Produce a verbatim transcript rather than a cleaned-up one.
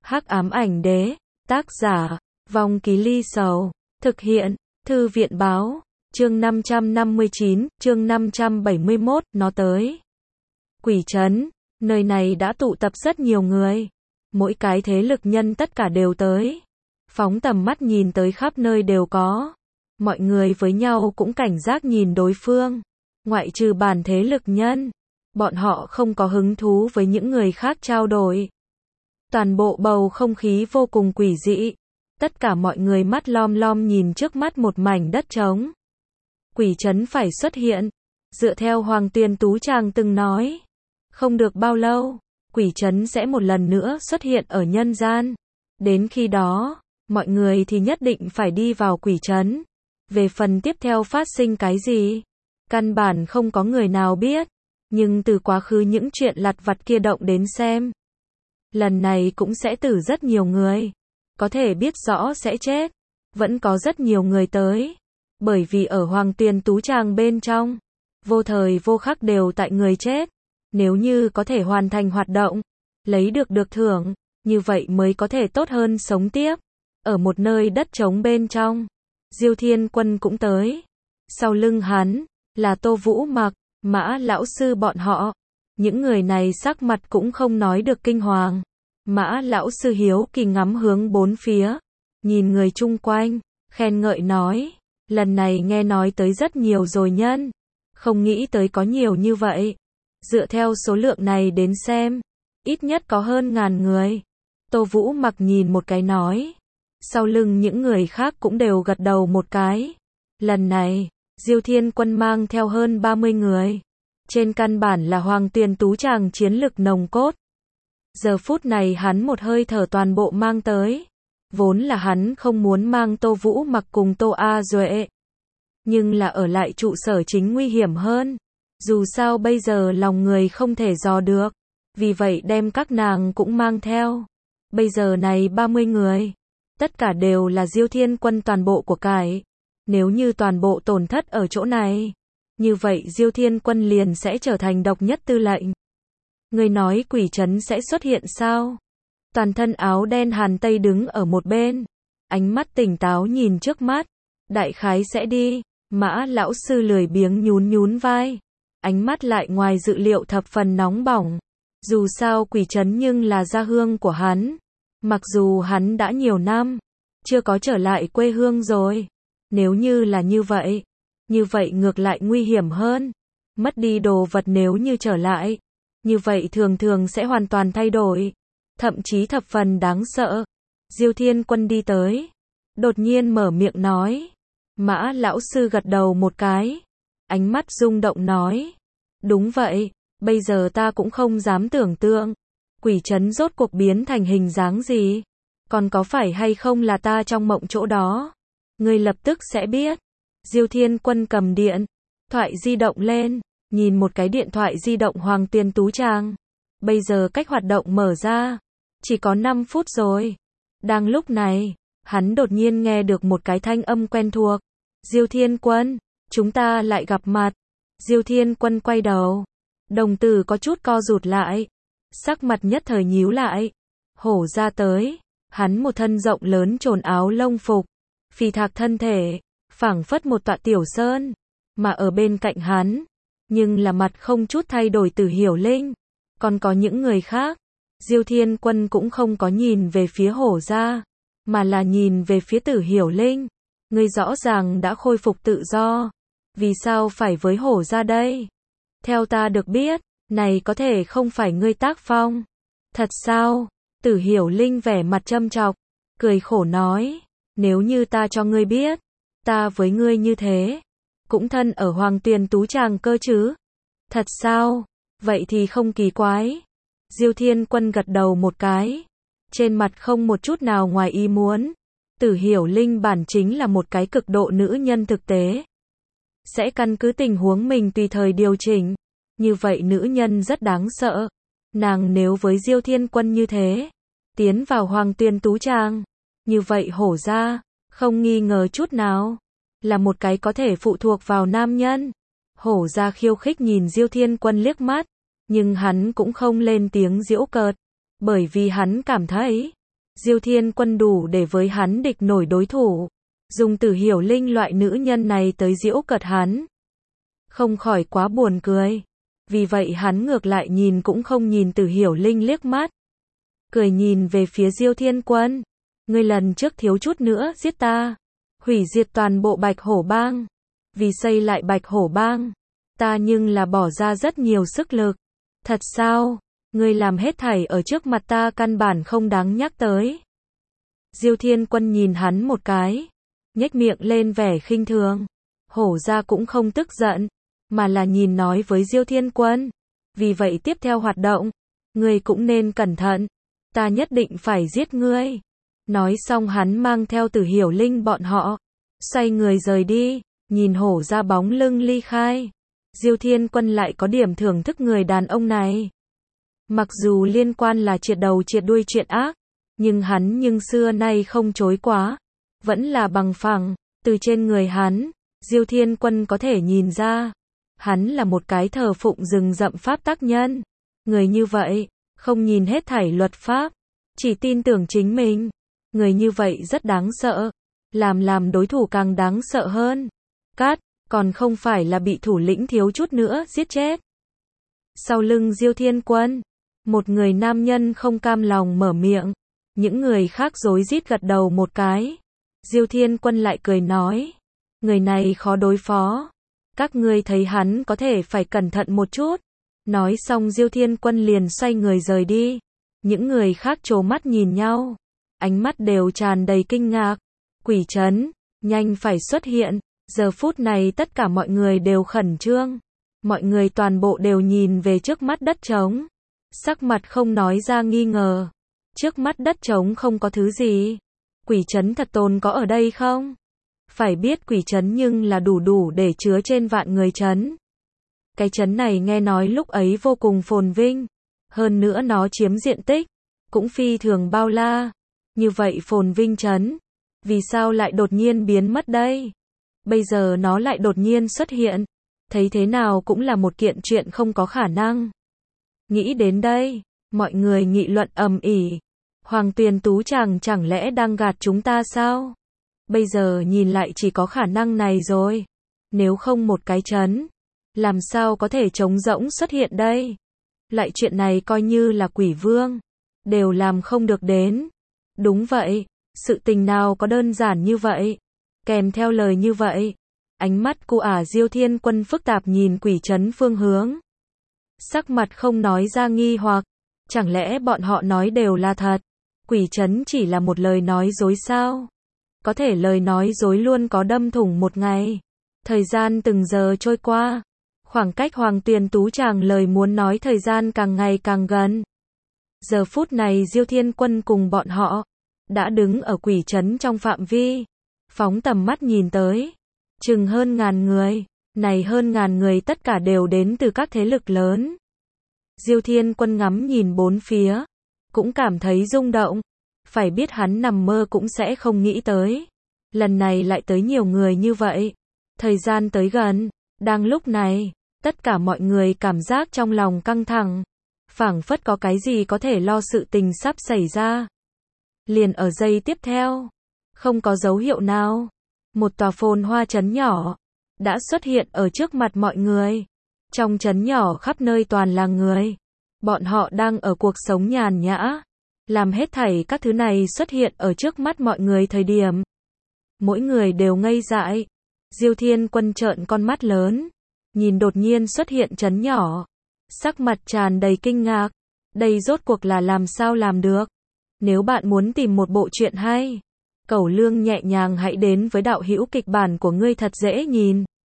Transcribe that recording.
Hắc ám ảnh đế, tác giả, Vong Ký Ly Sầu, thực hiện, Thư viện báo, chương năm trăm năm mươi chín, chương năm trăm bảy mươi mốt, nó tới. Quỷ trấn, nơi này đã tụ tập rất nhiều người. Mỗi cái thế lực nhân tất cả đều tới. Phóng tầm mắt nhìn tới khắp nơi đều có. Mọi người với nhau cũng cảnh giác nhìn đối phương. Ngoại trừ bản thế lực nhân, bọn họ không có hứng thú với những người khác trao đổi. Toàn bộ bầu không khí vô cùng quỷ dị. Tất cả mọi người mắt lom lom nhìn trước mắt một mảnh đất trống. Quỷ trấn phải xuất hiện. Dựa theo Hoàng Tuyền Tú Tràng từng nói, không được bao lâu, quỷ trấn sẽ một lần nữa xuất hiện ở nhân gian. Đến khi đó, mọi người thì nhất định phải đi vào quỷ trấn. Về phần tiếp theo phát sinh cái gì, căn bản không có người nào biết. Nhưng từ quá khứ những chuyện lặt vặt kia động đến xem, lần này cũng sẽ tử rất nhiều người. Có thể biết rõ sẽ chết, vẫn có rất nhiều người tới. Bởi vì ở Hoàng Tuyền Tú Tràng bên trong, vô thời vô khắc đều tại người chết. Nếu như có thể hoàn thành hoạt động, lấy được được thưởng, như vậy mới có thể tốt hơn sống tiếp. Ở một nơi đất trống bên trong, Diêu Thiên Quân cũng tới. Sau lưng hắn, là Tô Vũ Mặc, Mã Lão Sư bọn họ. Những người này sắc mặt cũng không nói được kinh hoàng. Mã Lão Sư hiếu kỳ ngắm hướng bốn phía, nhìn người chung quanh, khen ngợi nói, lần này nghe nói tới rất nhiều rồi nhân, không nghĩ tới có nhiều như vậy. Dựa theo số lượng này đến xem, ít nhất có hơn ngàn người. Tô Vũ Mặc nhìn một cái nói, sau lưng những người khác cũng đều gật đầu một cái. Lần này, Diêu Thiên Quân mang theo hơn ba mươi người. Trên căn bản là Hoàng Tuyền Tú Tràng chiến lực nồng cốt. Giờ phút này hắn một hơi thở toàn bộ mang tới. Vốn là hắn không muốn mang Tô Vũ Mặc cùng Tô A Duệ. Nhưng là ở lại trụ sở chính nguy hiểm hơn. Dù sao bây giờ lòng người không thể dò được. Vì vậy đem các nàng cũng mang theo. Bây giờ này ba mươi người. Tất cả đều là Diêu Thiên Quân toàn bộ của cải. Nếu như toàn bộ tổn thất ở chỗ này, như vậy Diêu Thiên Quân liền sẽ trở thành độc nhất tư lệnh. Người nói quỷ trấn sẽ xuất hiện sao? Toàn thân áo đen Hàn Tây đứng ở một bên. Ánh mắt tỉnh táo nhìn trước mắt. Đại khái sẽ đi. Mã Lão Sư lười biếng nhún nhún vai. Ánh mắt lại ngoài dự liệu thập phần nóng bỏng. Dù sao quỷ trấn nhưng là gia hương của hắn. Mặc dù hắn đã nhiều năm chưa có trở lại quê hương rồi. Nếu như là như vậy, như vậy ngược lại nguy hiểm hơn. Mất đi đồ vật nếu như trở lại, như vậy thường thường sẽ hoàn toàn thay đổi. Thậm chí thập phần đáng sợ. Diêu Thiên Quân đi tới, đột nhiên mở miệng nói. Mã Lão Sư gật đầu một cái, ánh mắt rung động nói, đúng vậy, bây giờ ta cũng không dám tưởng tượng, quỷ trấn rốt cuộc biến thành hình dáng gì, còn có phải hay không là ta trong mộng chỗ đó. Ngươi lập tức sẽ biết. Diêu Thiên Quân cầm điện thoại di động lên, nhìn một cái điện thoại di động Hoàng Tuyền Tú Tràng. Bây giờ cách hoạt động mở ra chỉ có năm phút rồi. Đang lúc này, hắn đột nhiên nghe được một cái thanh âm quen thuộc. Diêu Thiên Quân, chúng ta lại gặp mặt. Diêu Thiên Quân quay đầu, đồng tử có chút co rụt lại, sắc mặt nhất thời nhíu lại. Hổ ra tới, hắn một thân rộng lớn trồn áo lông phục, phì thạc thân thể, phảng phất một tọa tiểu sơn, mà ở bên cạnh hắn, nhưng là mặt không chút thay đổi Tử Hiểu Linh, còn có những người khác. Diêu Thiên Quân cũng không có nhìn về phía hổ ra, mà là nhìn về phía Tử Hiểu Linh. Ngươi rõ ràng đã khôi phục tự do, vì sao phải với hổ ra đây? Theo ta được biết, này có thể không phải ngươi tác phong. Thật sao? Tử Hiểu Linh vẻ mặt châm chọc, cười khổ nói, nếu như ta cho ngươi biết, ta với ngươi như thế, cũng thân ở Hoàng Tuyền Tú Tràng cơ chứ. Thật sao? Vậy thì không kỳ quái. Diêu Thiên Quân gật đầu một cái, trên mặt không một chút nào ngoài ý muốn. Tử Hiểu Linh bản chính là một cái cực độ nữ nhân thực tế, sẽ căn cứ tình huống mình tùy thời điều chỉnh. Như vậy nữ nhân rất đáng sợ. Nàng nếu với Diêu Thiên Quân như thế, tiến vào Hoàng Tuyền Tú Tràng, như vậy hổ ra, không nghi ngờ chút nào, là một cái có thể phụ thuộc vào nam nhân. Hổ ra khiêu khích nhìn Diêu Thiên Quân liếc mắt, nhưng hắn cũng không lên tiếng giễu cợt, bởi vì hắn cảm thấy, Diêu Thiên Quân đủ để với hắn địch nổi đối thủ. Dùng Tử Hiểu Linh loại nữ nhân này tới giễu cợt hắn. Không khỏi quá buồn cười. Vì vậy hắn ngược lại nhìn cũng không nhìn Tử Hiểu Linh liếc mắt. Cười nhìn về phía Diêu Thiên Quân. Ngươi lần trước thiếu chút nữa giết ta. Hủy diệt toàn bộ Bạch Hổ Bang. Vì xây lại Bạch Hổ Bang. Ta nhưng là bỏ ra rất nhiều sức lực. Thật sao? Ngươi làm hết thảy ở trước mặt ta căn bản không đáng nhắc tới. Diêu Thiên Quân nhìn hắn một cái. Nhếch miệng lên vẻ khinh thường. Hổ ra cũng không tức giận. Mà là nhìn nói với Diêu Thiên Quân. Vì vậy tiếp theo hoạt động. Ngươi cũng nên cẩn thận. Ta nhất định phải giết ngươi. Nói xong hắn mang theo Tử Hiểu Linh bọn họ. Xoay người rời đi. Nhìn hổ ra bóng lưng ly khai. Diêu Thiên Quân lại có điểm thưởng thức người đàn ông này. Mặc dù liên quan là triệt đầu triệt đuôi chuyện ác. Nhưng hắn nhưng xưa nay không chối quá. Vẫn là bằng phẳng. Từ trên người hắn. Diêu Thiên Quân có thể nhìn ra. Hắn là một cái thờ phụng rừng rậm pháp tác nhân. Người như vậy. Không nhìn hết thảy luật pháp. Chỉ tin tưởng chính mình. Người như vậy rất đáng sợ. Làm làm đối thủ càng đáng sợ hơn. Cát, còn không phải là bị thủ lĩnh thiếu chút nữa giết chết. Sau lưng Diêu Thiên Quân, một người nam nhân không cam lòng mở miệng. Những người khác rối rít gật đầu một cái. Diêu Thiên Quân lại cười nói. Người này khó đối phó. Các ngươi thấy hắn có thể phải cẩn thận một chút. Nói xong Diêu Thiên Quân liền xoay người rời đi. Những người khác trố mắt nhìn nhau. Ánh mắt đều tràn đầy kinh ngạc. Quỷ trấn, nhanh phải xuất hiện. Giờ phút này tất cả mọi người đều khẩn trương. Mọi người toàn bộ đều nhìn về trước mắt đất trống. Sắc mặt không nói ra nghi ngờ. Trước mắt đất trống không có thứ gì. Quỷ trấn thật tồn có ở đây không? Phải biết quỷ trấn nhưng là đủ đủ để chứa trên vạn người trấn. Cái trấn này nghe nói lúc ấy vô cùng phồn vinh. Hơn nữa nó chiếm diện tích. Cũng phi thường bao la. Như vậy phồn vinh trấn. Vì sao lại đột nhiên biến mất đây? Bây giờ nó lại đột nhiên xuất hiện. Thấy thế nào cũng là một kiện chuyện không có khả năng. Nghĩ đến đây, mọi người nghị luận ầm ĩ. Hoàng Tuyền Tú chàng chẳng lẽ đang gạt chúng ta sao? Bây giờ nhìn lại chỉ có khả năng này rồi. Nếu không một cái trấn, làm sao có thể trống rỗng xuất hiện đây? Lại chuyện này coi như là quỷ vương, đều làm không được đến. Đúng vậy, sự tình nào có đơn giản như vậy? Kèm theo lời như vậy, ánh mắt của ả Diêu Thiên Quân phức tạp nhìn quỷ trấn phương hướng. Sắc mặt không nói ra nghi hoặc, chẳng lẽ bọn họ nói đều là thật? Quỷ trấn chỉ là một lời nói dối sao? Có thể lời nói dối luôn có đâm thủng một ngày. Thời gian từng giờ trôi qua, khoảng cách Hoàng Tuyền Tú chàng lời muốn nói thời gian càng ngày càng gần. Giờ phút này Diêu Thiên Quân cùng bọn họ đã đứng ở quỷ trấn trong phạm vi, phóng tầm mắt nhìn tới, chừng hơn ngàn người, này hơn ngàn người tất cả đều đến từ các thế lực lớn. Diêu Thiên Quân ngắm nhìn bốn phía, cũng cảm thấy rung động, phải biết hắn nằm mơ cũng sẽ không nghĩ tới. Lần này lại tới nhiều người như vậy, thời gian tới gần, đang lúc này, tất cả mọi người cảm giác trong lòng căng thẳng, phảng phất có cái gì có thể lo sự tình sắp xảy ra. Liền ở giây tiếp theo, không có dấu hiệu nào, một tòa phồn hoa trấn nhỏ đã xuất hiện ở trước mặt mọi người. Trong trấn nhỏ khắp nơi toàn là người, bọn họ đang ở cuộc sống nhàn nhã, làm hết thảy các thứ này xuất hiện ở trước mắt mọi người thời điểm. Mỗi người đều ngây dại. Diêu Thiên Quân trợn con mắt lớn, nhìn đột nhiên xuất hiện trấn nhỏ, sắc mặt tràn đầy kinh ngạc. Đây rốt cuộc là làm sao làm được? Nếu bạn muốn tìm một bộ truyện hay, Cẩu Lương nhẹ nhàng hãy đến với đạo hữu kịch bản của ngươi thật dễ nhìn.